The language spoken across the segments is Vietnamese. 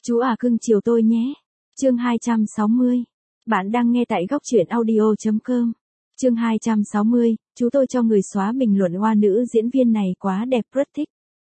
Chú à cưng chiều tôi nhé. Chương 260. Bạn đang nghe tại góc truyện audio.com. Chương 260, chú tôi cho người xóa bình luận hoa nữ diễn viên này quá đẹp rất thích.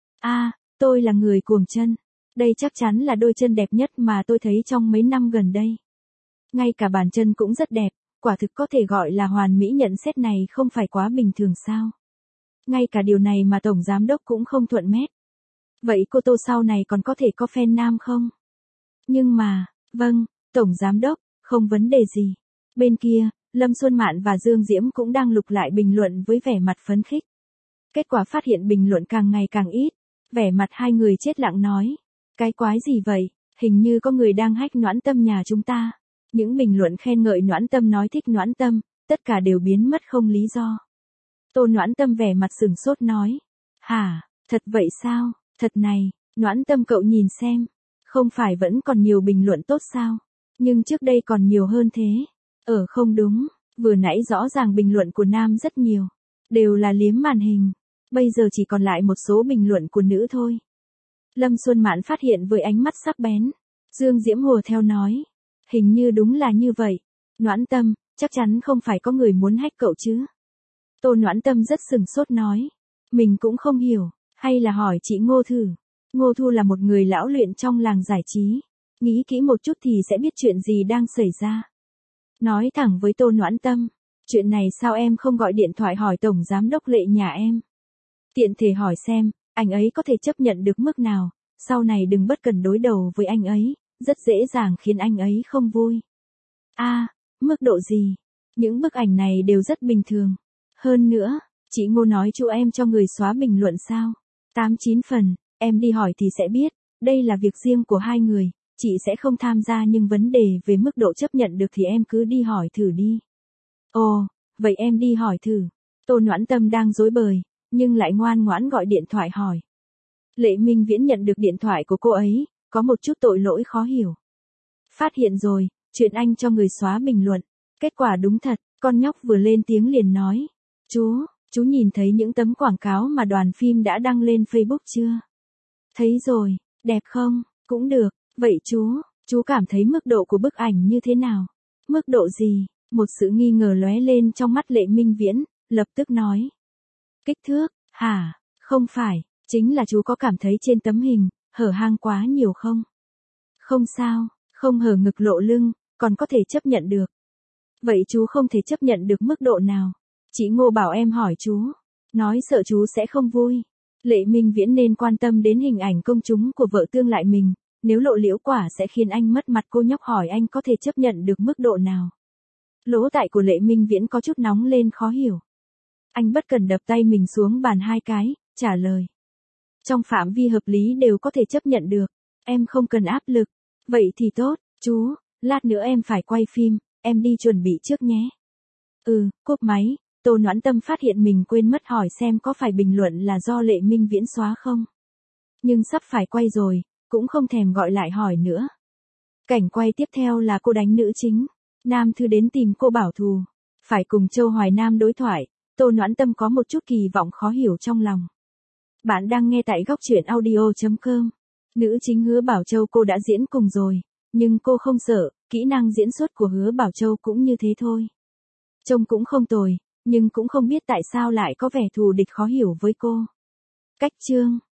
Tôi là người cuồng chân. Đây chắc chắn là đôi chân đẹp nhất mà tôi thấy trong mấy năm gần đây. Ngay cả bàn chân cũng rất đẹp, quả thực có thể gọi là hoàn mỹ, nhận xét này không phải quá bình thường sao. Ngay cả điều này mà Tổng Giám đốc cũng không thuận mét. Vậy cô Tô sau này còn có thể có fan nam không? Nhưng mà, vâng, Tổng Giám đốc, không vấn đề gì. Bên kia, Lâm Xuân Mạn và Dương Diễm cũng đang lục lại bình luận với vẻ mặt phấn khích. Kết quả phát hiện bình luận càng ngày càng ít. Vẻ mặt hai người chết lặng nói. Cái quái gì vậy, hình như có người đang hack Noãn Tâm nhà chúng ta. Những bình luận khen ngợi Noãn Tâm, nói thích Noãn Tâm, tất cả đều biến mất không lý do. Tô Noãn Tâm vẻ mặt sửng sốt nói. Hả, thật vậy sao, thật này, Noãn Tâm cậu nhìn xem. Không phải vẫn còn nhiều bình luận tốt sao? Nhưng trước đây còn nhiều hơn thế. Không đúng, vừa nãy rõ ràng bình luận của nam rất nhiều. Đều là liếm màn hình. Bây giờ chỉ còn lại một số bình luận của nữ thôi. Lâm Xuân Mạn phát hiện với ánh mắt sắc bén. Dương Diễm hùa theo nói. Hình như đúng là như vậy. Noãn Tâm, chắc chắn không phải có người muốn hack cậu chứ. Tô Noãn Tâm rất sừng sốt nói. Mình cũng không hiểu, hay là hỏi chị Ngô thử. Ngô Thu là một người lão luyện trong làng giải trí. Nghĩ kỹ một chút thì sẽ biết chuyện gì đang xảy ra. Nói thẳng với Tô Noãn Tâm. Chuyện này sao em không gọi điện thoại hỏi Tổng Giám đốc Lệ nhà em? Tiện thể hỏi xem, anh ấy có thể chấp nhận được mức nào, sau này đừng bất cần đối đầu với anh ấy, rất dễ dàng khiến anh ấy không vui. Mức độ gì? Những bức ảnh này đều rất bình thường. Hơn nữa, chị Ngô nói chú em cho người xóa bình luận sao? 8-9 phần, em đi hỏi thì sẽ biết, đây là việc riêng của hai người, chị sẽ không tham gia, nhưng vấn đề về mức độ chấp nhận được thì em cứ đi hỏi thử đi. Ồ, vậy em đi hỏi thử. Tô Noãn Tâm đang rối bời, nhưng lại ngoan ngoãn gọi điện thoại hỏi. Lệ Minh Viễn nhận được điện thoại của cô ấy, có một chút tội lỗi khó hiểu. Phát hiện rồi, chuyện anh cho người xóa bình luận. Kết quả đúng thật, con nhóc vừa lên tiếng liền nói. Chú nhìn thấy những tấm quảng cáo mà đoàn phim đã đăng lên Facebook chưa? Thấy rồi, đẹp không? Cũng được, vậy chú cảm thấy mức độ của bức ảnh như thế nào? Mức độ gì? Một sự nghi ngờ lóe lên trong mắt Lệ Minh Viễn, lập tức nói. Kích thước, hả? Không phải, chính là chú có cảm thấy trên tấm hình, hở hang quá nhiều không? Không sao, không hở ngực lộ lưng, còn có thể chấp nhận được. Vậy chú không thể chấp nhận được mức độ nào? Chị Ngô bảo em hỏi chú, nói sợ chú sẽ không vui. Lệ Minh Viễn nên quan tâm đến hình ảnh công chúng của vợ tương lại mình, nếu lộ liễu quả sẽ khiến anh mất mặt. Cô nhóc hỏi anh có thể chấp nhận được mức độ nào. Lỗ tai của Lệ Minh Viễn có chút nóng lên khó hiểu. Anh bất cần đập tay mình xuống bàn 2 cái, trả lời. Trong phạm vi hợp lý đều có thể chấp nhận được, em không cần áp lực. Vậy thì tốt, chú, lát nữa em phải quay phim, em đi chuẩn bị trước nhé. Cúp máy, Tô Noãn Tâm phát hiện mình quên mất hỏi xem có phải bình luận là do Lệ Minh Viễn xóa không. Nhưng sắp phải quay rồi, cũng không thèm gọi lại hỏi nữa. Cảnh quay tiếp theo là cô đánh nữ chính. Nam Thư đến tìm cô bảo thù, phải cùng Châu Hoài Nam đối thoại. Tô Noãn Tâm có một chút kỳ vọng khó hiểu trong lòng. Bạn đang nghe tại góc truyện audio.com. Nữ chính Hứa Bảo Châu cô đã diễn cùng rồi, nhưng cô không sợ, kỹ năng diễn xuất của Hứa Bảo Châu cũng như thế thôi. Trông cũng không tồi, nhưng cũng không biết tại sao lại có vẻ thù địch khó hiểu với cô. Cách chương